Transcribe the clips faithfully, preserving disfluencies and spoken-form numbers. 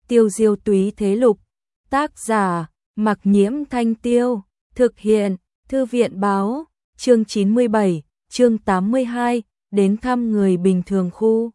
Tiêu diêu túy thế lục. Tác giả, Mặc Nhiễm Thanh Tiêu. Thực hiện, Thư viện báo. Chương chín mươi bảy, chương tám mươi hai, đến thăm người bình thường khu.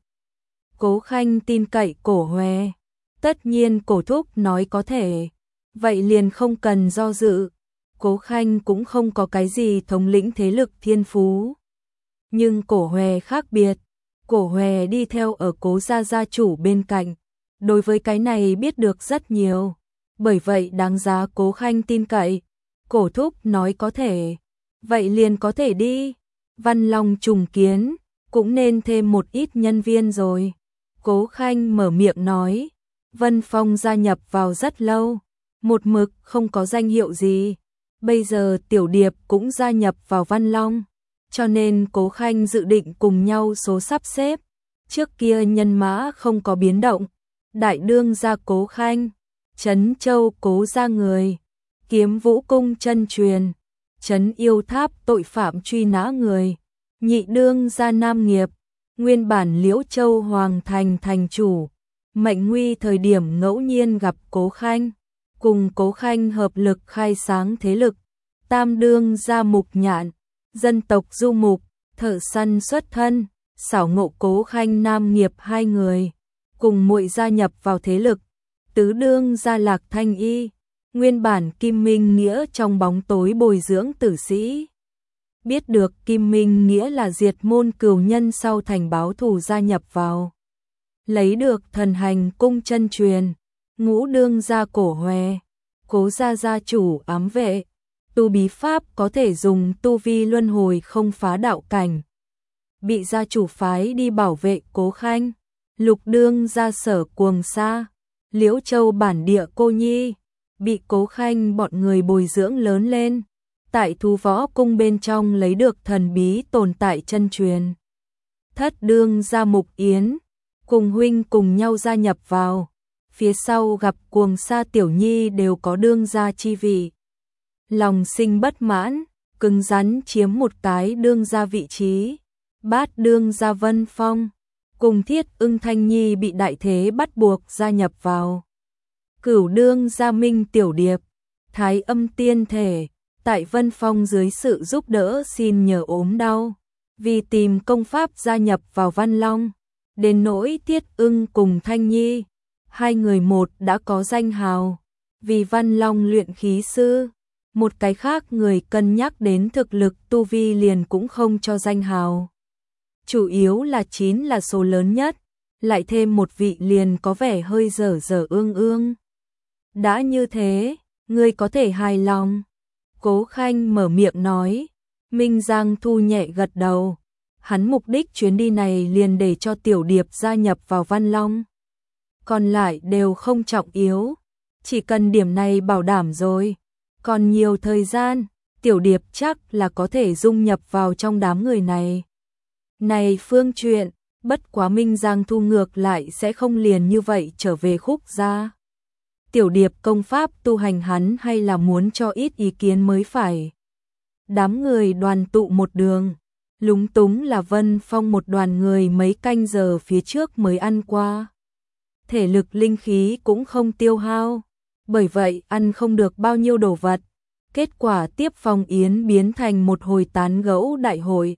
Cố Khanh tin cậy Cổ Hoè. Tất nhiên Cổ thúc nói có thể. Vậy liền không cần do dự. Cố Khanh cũng không có cái gì thống lĩnh thế lực thiên phú. Nhưng Cổ Hoè khác biệt. Cổ Hoè đi theo ở Cố gia gia chủ bên cạnh. Đối với cái này biết được rất nhiều. Bởi vậy đáng giá Cố Khanh tin cậy. Cổ thúc nói có thể. Vậy liền có thể đi. Văn Long trùng kiến. Cũng nên thêm một ít nhân viên rồi. Cố Khanh mở miệng nói. Vân Phong gia nhập vào rất lâu. Một mực không có danh hiệu gì. Bây giờ Tiểu Điệp cũng gia nhập vào Văn Long. Cho nên Cố Khanh dự định cùng nhau số sắp xếp. Trước kia nhân mã không có biến động. Đại đương gia Cố Khanh. Trấn Châu Cố gia người. Kiếm Vũ cung chân truyền. Trấn Yêu Tháp tội phạm truy nã người. Nhị đương gia Nam Nghiệp. Nguyên bản Liễu Châu Hoàng thành thành chủ. Mệnh nguy thời điểm ngẫu nhiên gặp Cố Khanh. Cùng Cố Khanh hợp lực khai sáng thế lực. Tam đương gia Mục Nhạn. Dân tộc Du Mục. Thợ săn xuất thân. Xảo ngộ Cố Khanh Nam Nghiệp hai người. Cùng muội gia nhập vào thế lực. Tứ đương gia Lạc Thanh Y. Nguyên bản Kim Minh Nghĩa trong bóng tối bồi dưỡng tử sĩ. Biết được Kim Minh Nghĩa là diệt môn cửu nhân sau thành báo thù gia nhập vào. Lấy được thần hành cung chân truyền. Ngũ đương gia Cổ Hoè. Cố gia gia chủ ám vệ. Tu bí pháp có thể dùng tu vi luân hồi không phá đạo cảnh. Bị gia chủ phái đi bảo vệ Cố Khanh. Lục đương gia Sở Cuồng Sa. Liễu Châu bản địa cô nhi. Bị Cố Khanh bọn người bồi dưỡng lớn lên. Tại Thú Võ cung bên trong lấy được thần bí tồn tại chân truyền. Thất đương gia Mục Yến. Cùng huynh cùng nhau gia nhập vào. Phía sau gặp Cuồng Sa tiểu nhi đều có đương gia chi vị. Lòng sinh bất mãn, cứng rắn chiếm một cái đương gia vị trí. Bát đương gia Vân Phong. Cùng Thiết Ưng Thanh Nhi bị đại thế bắt buộc gia nhập vào. Cửu đương gia Minh Tiểu Điệp. Thái Âm tiên thể. Tại Vân Phong dưới sự giúp đỡ xin nhờ ốm đau. Vì tìm công pháp gia nhập vào Văn Long. Đến nỗi Thiết Ưng cùng Thanh Nhi. Hai người một đã có danh hào. Vì Văn Long luyện khí sư. Một cái khác người cân nhắc đến thực lực tu vi liền cũng không cho danh hào. Chủ yếu là chín là số lớn nhất. Lại thêm một vị liền có vẻ hơi dở dở ương ương. Đã như thế, ngươi có thể hài lòng. Cố Khanh mở miệng nói. Minh Giang Thu nhẹ gật đầu. Hắn mục đích chuyến đi này liền để cho Tiểu Điệp gia nhập vào Văn Long. Còn lại đều không trọng yếu. Chỉ cần điểm này bảo đảm rồi. Còn nhiều thời gian, Tiểu Điệp chắc là có thể dung nhập vào trong đám người này. Này phương chuyện, bất quá Minh Giang Thu ngược lại sẽ không liền như vậy trở về Khúc gia. Tiểu Điệp công pháp tu hành hắn hay là muốn cho ít ý kiến mới phải. Đám người đoàn tụ một đường. Lúng túng là Vân Phong một đoàn người mấy canh giờ phía trước mới ăn qua. Thể lực linh khí cũng không tiêu hao. Bởi vậy ăn không được bao nhiêu đồ vật. Kết quả tiếp phong yến biến thành một hồi tán gẫu đại hội.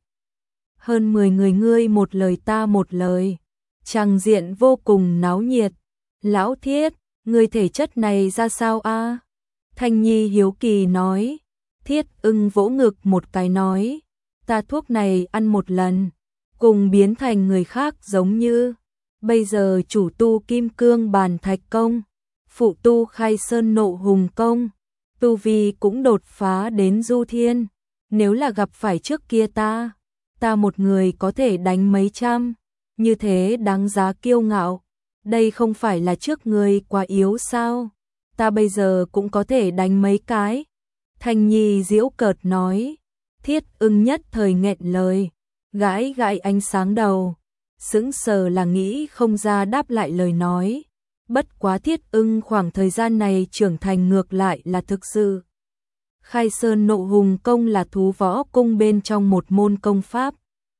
Hơn mười người ngươi một lời ta một lời. Tràng diện vô cùng náo nhiệt. Lão Thiết, ngươi thể chất này ra sao a? Thanh Nhi hiếu kỳ nói. Thiết Ưng vỗ ngực một cái nói. Ta thuốc này ăn một lần. Cùng biến thành người khác giống như. Bây giờ chủ tu kim cương bàn thạch công. Phụ tu khai sơn nộ hùng công. Tu vi cũng đột phá đến du thiên. Nếu là gặp phải trước kia ta. Ta một người có thể đánh mấy trăm. Như thế đáng giá kiêu ngạo. Đây không phải là trước người quá yếu sao. Ta bây giờ cũng có thể đánh mấy cái. Thanh Nhi giễu cợt nói. Thiết Ưng nhất thời nghẹn lời. Gãi gãi ánh sáng đầu. Sững sờ là nghĩ không ra đáp lại lời nói. Bất quá Thiết Ưng khoảng thời gian này trưởng thành ngược lại là thực sự. Khai Sơn Nộ Hùng Công là Thú Võ cung bên trong một môn công pháp.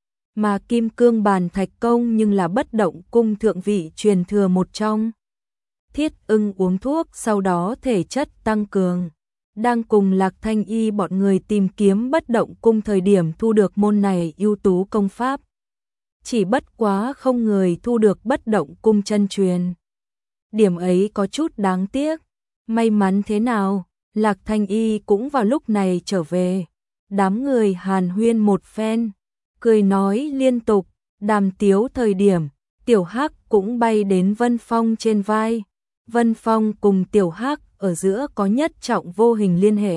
Mà Kim Cương Bàn Thạch Công nhưng là Bất Động cung thượng vị truyền thừa một trong. Thiết Ưng uống thuốc sau đó thể chất tăng cường. Đang cùng Lạc Thanh Y bọn người tìm kiếm Bất Động Cung thời điểm thu được môn này ưu tú công pháp. Chỉ bất quá không người thu được Bất Động Cung chân truyền. Điểm ấy có chút đáng tiếc. May mắn thế nào, Lạc Thanh Y cũng vào lúc này trở về. Đám người hàn huyên một phen, cười nói liên tục, đàm tiếu thời điểm, Tiểu Hắc cũng bay đến Vân Phong trên vai. Vân Phong cùng Tiểu Hắc ở giữa có nhất trọng vô hình liên hệ.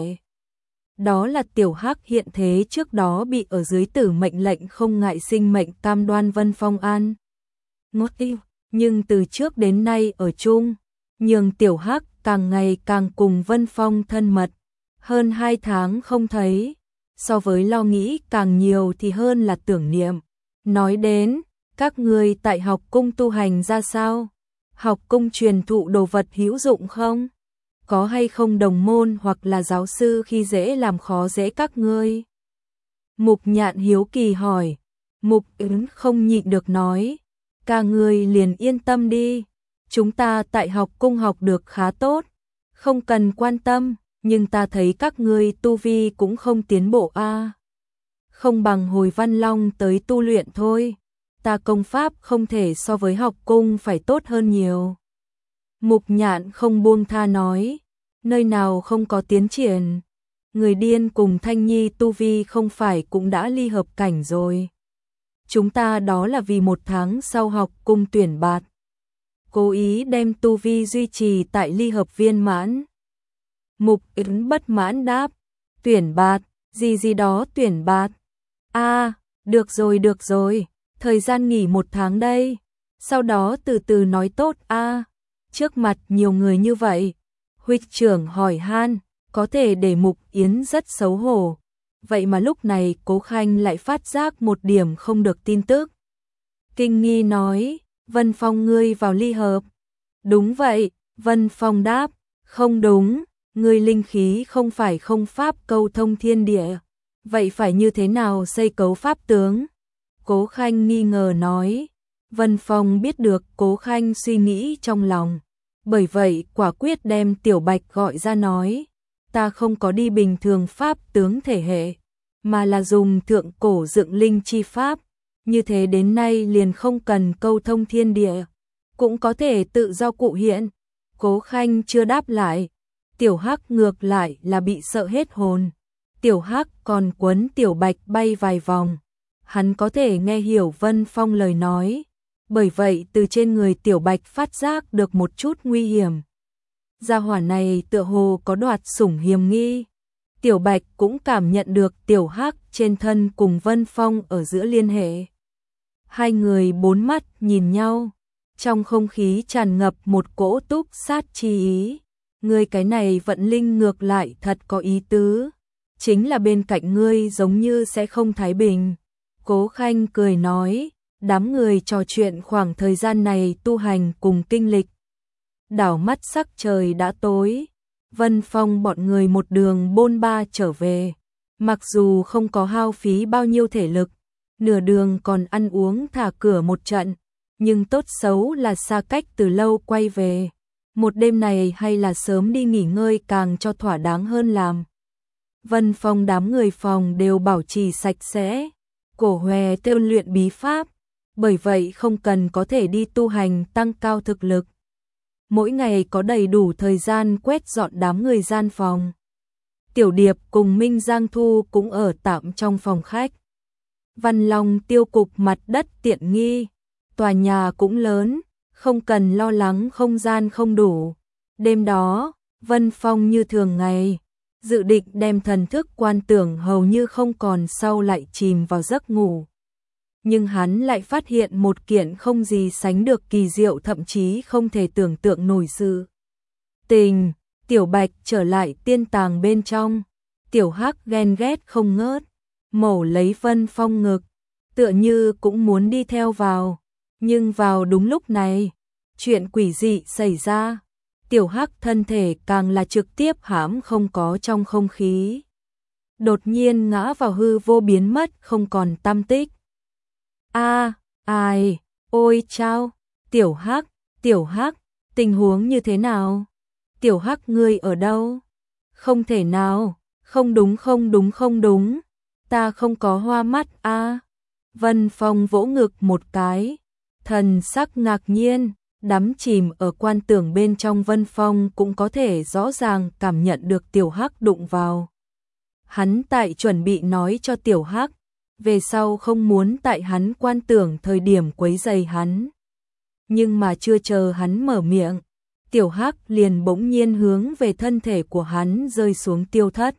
Đó là Tiểu Hắc hiện thế trước đó bị ở dưới tử mệnh lệnh không ngại sinh mệnh cam đoan Vân Phong an. Ngốt yêu, nhưng từ trước đến nay ở chung, nhường Tiểu Hắc càng ngày càng cùng Vân Phong thân mật. Hơn hai tháng không thấy, so với lo nghĩ càng nhiều thì hơn là tưởng niệm. Nói đến, các người tại học cung tu hành ra sao? Học cung truyền thụ đồ vật hữu dụng không? Có hay không đồng môn hoặc là giáo sư khi dễ làm khó dễ các ngươi? Mục Nhạn hiếu kỳ hỏi. Mục Ứng không nhịn được nói, cả người liền yên tâm đi, chúng ta tại học cung học được khá tốt, không cần quan tâm, nhưng ta thấy các ngươi tu vi cũng không tiến bộ a. À. Không bằng hồi Văn Long tới tu luyện thôi, ta công pháp không thể so với học cung phải tốt hơn nhiều. Mục Nhạn không buông tha nói, nơi nào không có tiến triển, người điên cùng Thanh Nhi tu vi không phải cũng đã ly hợp cảnh rồi. Chúng ta đó là vì một tháng sau học cung tuyển bạt, cố ý đem tu vi duy trì tại ly hợp viên mãn. Mục Ứng bất mãn đáp, tuyển bạt, gì gì đó tuyển bạt. A, à, được rồi được rồi, thời gian nghỉ một tháng đây, sau đó từ từ nói tốt a. À, trước mặt nhiều người như vậy, huynh trưởng hỏi han, có thể để Mục Yến rất xấu hổ. Vậy mà lúc này Cố Khanh lại phát giác một điểm không được tin tức. Kinh nghi nói, Vân Phong ngươi vào ly hợp. Đúng vậy, Vân Phong đáp, không đúng, ngươi linh khí không phải không pháp câu thông thiên địa. Vậy phải như thế nào xây cấu pháp tướng? Cố Khanh nghi ngờ nói. Vân Phong biết được Cố Khanh suy nghĩ trong lòng. Bởi vậy quả quyết đem Tiểu Bạch gọi ra nói, ta không có đi bình thường pháp tướng thể hệ, mà là dùng thượng cổ dựng linh chi pháp, như thế đến nay liền không cần câu thông thiên địa, cũng có thể tự do cụ hiện. Cố Khanh chưa đáp lại, Tiểu Hắc ngược lại là bị sợ hết hồn. Tiểu Hắc còn quấn Tiểu Bạch bay vài vòng, hắn có thể nghe hiểu Vân Phong lời nói, bởi vậy từ trên người Tiểu Bạch phát giác được một chút nguy hiểm. Gia hỏa này tựa hồ có đoạt sủng hiềm nghi. Tiểu Bạch cũng cảm nhận được Tiểu Hắc trên thân cùng Vân Phong ở giữa liên hệ. Hai người bốn mắt nhìn nhau, trong không khí tràn ngập một cỗ túc sát chi ý. Ngươi cái này vận linh ngược lại thật có ý tứ, chính là bên cạnh ngươi giống như sẽ không thái bình. Cố Khanh cười nói, đám người trò chuyện khoảng thời gian này tu hành cùng kinh lịch. Đảo mắt sắc trời đã tối, Vân Phong bọn người một đường bôn ba trở về. Mặc dù không có hao phí bao nhiêu thể lực, nửa đường còn ăn uống thả cửa một trận, nhưng tốt xấu là xa cách từ lâu quay về. Một đêm này hay là sớm đi nghỉ ngơi càng cho thỏa đáng hơn làm. Vân Phong đám người phòng đều bảo trì sạch sẽ, cổ hòe tiêu luyện bí pháp, bởi vậy không cần có thể đi tu hành tăng cao thực lực. Mỗi ngày có đầy đủ thời gian quét dọn đám người gian phòng. Tiểu Điệp cùng Minh Giang Thu cũng ở tạm trong phòng khách. Văn Long tiêu cục mặt đất tiện nghi, tòa nhà cũng lớn, không cần lo lắng không gian không đủ. Đêm đó, Vân Phong như thường ngày, dự định đem thần thức quan tưởng hầu như không còn sau lại chìm vào giấc ngủ. Nhưng hắn lại phát hiện một kiện không gì sánh được kỳ diệu, thậm chí không thể tưởng tượng nổi sự tình. Tiểu Bạch trở lại tiên tàng bên trong, Tiểu Hắc ghen ghét không ngớt, mổ lấy Vân Phong ngực, tựa như cũng muốn đi theo vào. Nhưng vào đúng lúc này, chuyện quỷ dị xảy ra. Tiểu Hắc thân thể càng là trực tiếp hãm không có trong không khí, đột nhiên ngã vào hư vô biến mất không còn tăm tích. A, à, ai, ôi chao, Tiểu Hắc, Tiểu Hắc, Tình huống như thế nào? Tiểu Hắc ngươi ở đâu? Không thể nào, không đúng không đúng không đúng, ta không có hoa mắt a. À. Vân Phong vỗ ngực một cái, thần sắc ngạc nhiên, đắm chìm ở quan tưởng bên trong Vân Phong cũng có thể rõ ràng cảm nhận được Tiểu Hắc đụng vào. Hắn tại chuẩn bị nói cho Tiểu Hắc, về sau không muốn tại hắn quan tưởng thời điểm quấy rầy hắn. Nhưng mà chưa chờ hắn mở miệng, Tiểu Hắc liền bỗng nhiên hướng về thân thể của hắn rơi xuống tiêu thất.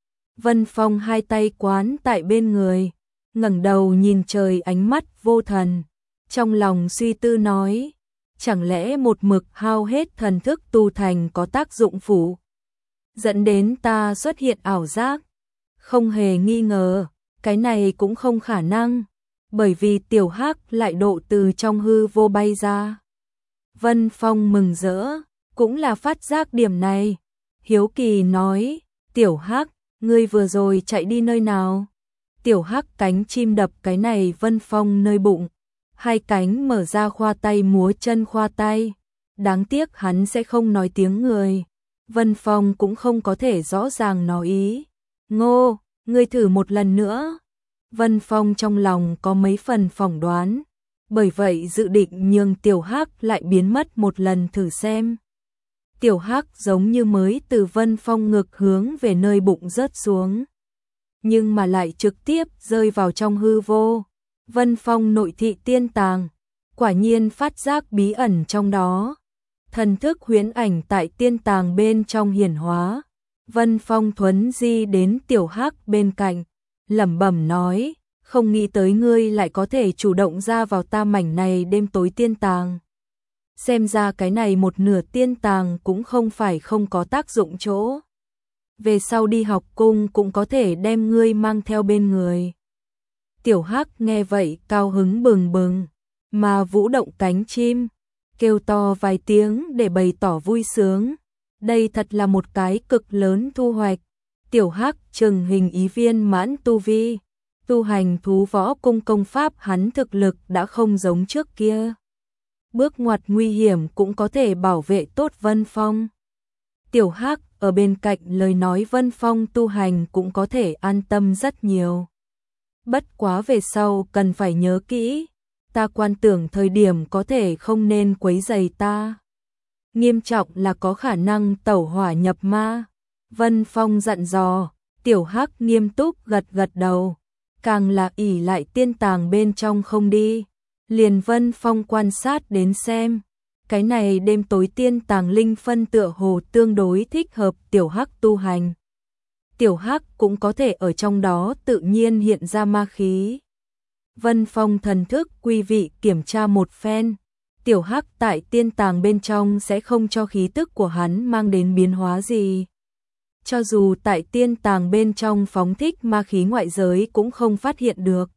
Vân Phong hai tay quán tại bên người, ngẩng đầu nhìn trời ánh mắt vô thần, trong lòng suy tư nói, chẳng lẽ một mực hao hết thần thức tu thành có tác dụng phụ, dẫn đến ta xuất hiện ảo giác? Không hề nghi ngờ, cái này cũng không khả năng, bởi vì Tiểu Hắc lại độ từ trong hư vô bay ra. Vân Phong mừng rỡ, cũng là phát giác điểm này, hiếu kỳ nói, Tiểu Hắc, ngươi vừa rồi chạy đi nơi nào? Tiểu Hắc cánh chim đập cái này Vân Phong nơi bụng, hai cánh mở ra khoa tay múa chân khoa tay, đáng tiếc hắn sẽ không nói tiếng người. Vân Phong cũng không có thể rõ ràng nói ý. Ngô, ngươi thử một lần nữa. Vân Phong trong lòng có mấy phần phỏng đoán, bởi vậy dự định nhường Tiểu Hắc lại biến mất một lần thử xem. Tiểu Hắc giống như mới từ Vân Phong ngực hướng về nơi bụng rớt xuống, nhưng mà lại trực tiếp rơi vào trong hư vô. Vân Phong nội thị tiên tàng, quả nhiên phát giác bí ẩn trong đó. Thần thức huyễn ảnh tại tiên tàng bên trong hiển hóa. Vân Phong thuấn di đến Tiểu Hắc bên cạnh, lẩm bẩm nói, không nghĩ tới ngươi lại có thể chủ động ra vào ta mảnh này đêm tối tiên tàng. Xem ra cái này một nửa tiên tàng cũng không phải không có tác dụng chỗ. Về sau đi học cung cũng có thể đem ngươi mang theo bên người. Tiểu Hắc nghe vậy cao hứng bừng bừng, mà vũ động cánh chim, kêu to vài tiếng để bày tỏ vui sướng. Đây thật là một cái cực lớn thu hoạch. Tiểu Hắc trừng hình ý viên mãn tu vi, tu hành thú võ cung công pháp hắn thực lực đã không giống trước kia. Bước ngoặt nguy hiểm cũng có thể bảo vệ tốt Vân Phong. Tiểu Hắc ở bên cạnh lời nói Vân Phong tu hành cũng có thể an tâm rất nhiều. Bất quá về sau cần phải nhớ kỹ, ta quan tưởng thời điểm có thể không nên quấy rầy ta. Nghiêm trọng là có khả năng tẩu hỏa nhập ma. Vân Phong dặn dò, Tiểu Hắc nghiêm túc gật gật đầu, càng là ỷ lại tiên tàng bên trong không đi. Liền Vân Phong quan sát đến xem, cái này đêm tối tiên tàng linh phân tựa hồ tương đối thích hợp Tiểu Hắc tu hành. Tiểu Hắc cũng có thể ở trong đó tự nhiên hiện ra ma khí. Vân Phong thần thức quy vị kiểm tra một phen, Tiểu Hắc tại tiên tàng bên trong sẽ không cho khí tức của hắn mang đến biến hóa gì. Cho dù tại tiên tàng bên trong phóng thích ma khí ngoại giới cũng không phát hiện được.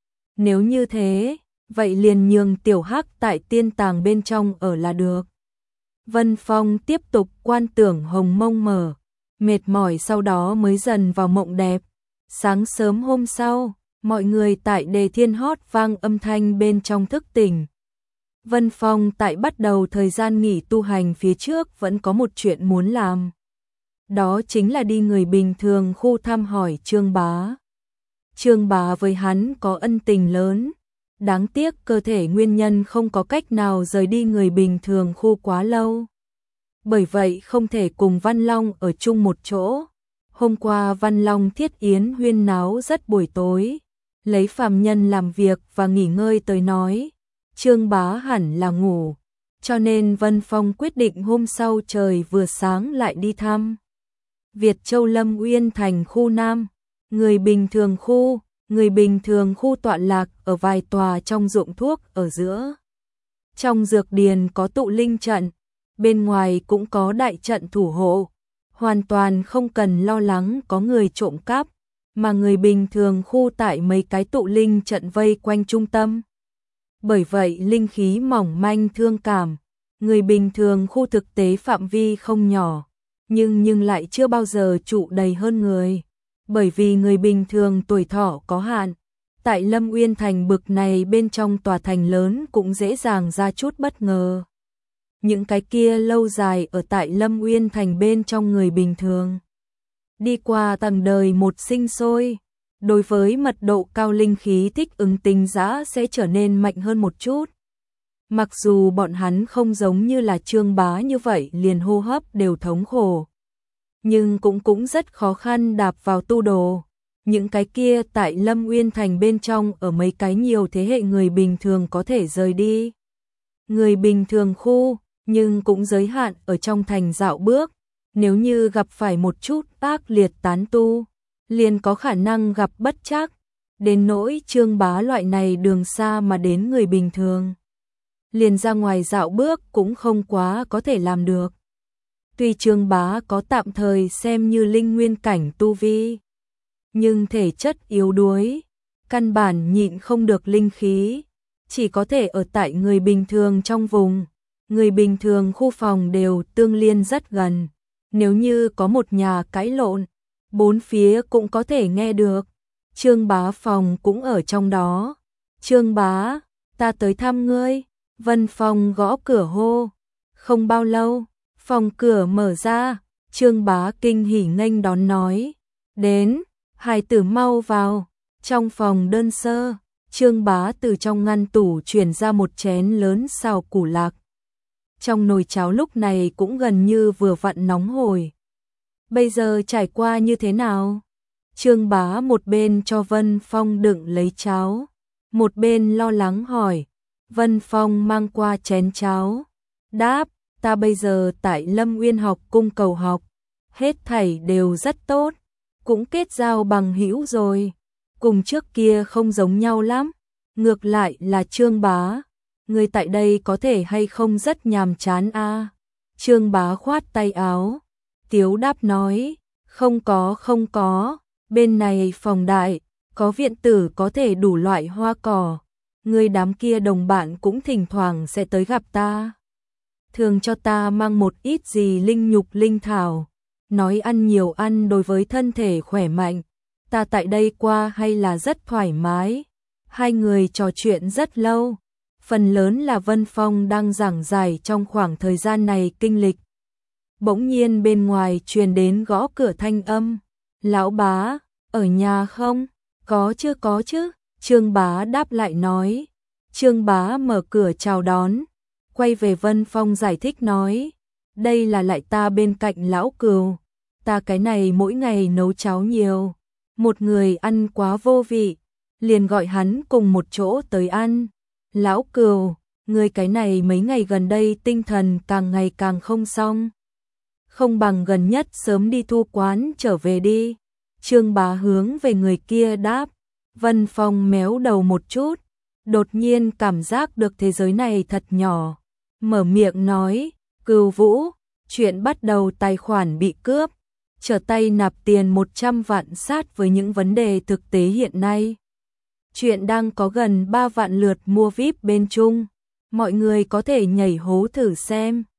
Nếu như thế, vậy liền nhường Tiểu Hắc tại tiên tàng bên trong ở là được. Vân Phong tiếp tục quan tưởng hồng mông mở, mệt mỏi sau đó mới dần vào mộng đẹp. Sáng sớm hôm sau, mọi người tại Đề Thiên hót vang âm thanh bên trong thức tỉnh. Vân Phong tại bắt đầu thời gian nghỉ tu hành phía trước vẫn có một chuyện muốn làm. Đó chính là đi người bình thường khu thăm hỏi Trương Bá. Trương Bá với hắn có ân tình lớn, đáng tiếc cơ thể nguyên nhân không có cách nào rời đi người bình thường khu quá lâu. Bởi vậy không thể cùng Văn Long ở chung một chỗ. Hôm qua Văn Long thiết yến huyên náo rất buổi tối, lấy phàm nhân làm việc và nghỉ ngơi tới nói, Trương Bá hẳn là ngủ, cho nên Vân Phong quyết định hôm sau trời vừa sáng lại đi thăm. Việt Châu Lâm Uyên thành khu Nam, người bình thường khu, người bình thường khu tọa lạc ở vài tòa trong ruộng thuốc ở giữa. Trong dược điền có tụ linh trận, bên ngoài cũng có đại trận thủ hộ, hoàn toàn không cần lo lắng có người trộm cắp, mà người bình thường khu tại mấy cái tụ linh trận vây quanh trung tâm. Bởi vậy linh khí mỏng manh thương cảm, người bình thường khu thực tế phạm vi không nhỏ, nhưng nhưng lại chưa bao giờ trụ đầy hơn người, bởi vì người bình thường tuổi thọ có hạn. Tại Lâm Uyên thành bực này bên trong tòa thành lớn cũng dễ dàng ra chút bất ngờ. những cái kia lâu dài ở tại Lâm Uyên Thành bên trong người bình thường. Đi qua tầng đời một sinh sôi, đối với mật độ cao linh khí thích ứng tính giã sẽ trở nên mạnh hơn một chút. Mặc dù bọn hắn không giống như là Trương Bá như vậy liền hô hấp đều thống khổ, nhưng cũng cũng rất khó khăn đạp vào tu đồ. Những cái kia tại Lâm Uyên Thành bên trong ở mấy cái nhiều thế hệ người bình thường có thể rời đi. Người bình thường khu, nhưng cũng giới hạn ở trong thành dạo bước. Nếu như gặp phải một chút ác liệt tán tu, liền có khả năng gặp bất trắc. Đến nỗi Trương Bá loại này đường xa mà đến người bình thường, liền ra ngoài dạo bước cũng không quá có thể làm được. Tuy Trương Bá có tạm thời xem như linh nguyên cảnh tu vi, nhưng thể chất yếu đuối, căn bản nhịn không được linh khí, chỉ có thể ở tại người bình thường trong vùng. Người bình thường khu phòng đều tương liên rất gần, nếu như có một nhà cãi lộn, bốn phía cũng có thể nghe được. Trương Bá phòng cũng ở trong đó. Trương Bá, ta tới thăm ngươi. Vân Phong gõ cửa hô. Không bao lâu, phòng cửa mở ra, Trương Bá kinh hỉ nghênh đón nói. Đến, hài tử mau vào. Trong phòng đơn sơ, Trương Bá từ trong ngăn tủ chuyển ra một chén lớn xào củ lạc. Trong nồi cháo lúc này cũng gần như vừa vặn nóng hổi. Bây giờ trải qua như thế nào? Trương Bá một bên cho Vân Phong đựng lấy cháo, một bên lo lắng hỏi. Vân Phong mang qua chén cháo, đáp, ta bây giờ tại Lâm Uyên học cung cầu học, hết thảy đều rất tốt, cũng kết giao bằng hữu rồi, cùng trước kia không giống nhau lắm. Ngược lại là Trương Bá, người tại đây có thể hay không rất nhàm chán a? À? Trương Bá khoát tay áo, tiếu đáp nói, không có không có, bên này phòng đại, có viện tử có thể đủ loại hoa cỏ, người đám kia đồng bạn cũng thỉnh thoảng sẽ tới gặp ta. Thường cho ta mang một ít gì linh nhục linh thảo, nói ăn nhiều ăn đối với thân thể khỏe mạnh, ta tại đây qua hay là rất thoải mái. Hai người trò chuyện rất lâu, phần lớn là Vân Phong đang giảng giải trong khoảng thời gian này kinh lịch. Bỗng nhiên bên ngoài truyền đến gõ cửa thanh âm. Lão Bá, ở nhà không? Có chứ có chứ, Trương Bá đáp lại nói. Trương Bá mở cửa chào đón, quay về Vân Phong giải thích nói. Đây là lại ta bên cạnh lão Cừu, ta cái này mỗi ngày nấu cháo nhiều, một người ăn quá vô vị, liền gọi hắn cùng một chỗ tới ăn. Lão Cừu, người cái này mấy ngày gần đây tinh thần càng ngày càng không xong, không bằng gần nhất sớm đi thu quán trở về đi. Trương Bá hướng về người kia đáp. Vân Phong méo đầu một chút, đột nhiên cảm giác được thế giới này thật nhỏ, mở miệng nói, Cừu Vũ, chuyện bắt đầu tài khoản bị cướp, trở tay nạp tiền một trăm vạn sát với những vấn đề thực tế hiện nay. Chuyện đang có gần ba vạn lượt mua vi ai pi bên Trung, mọi người có thể nhảy hố thử xem.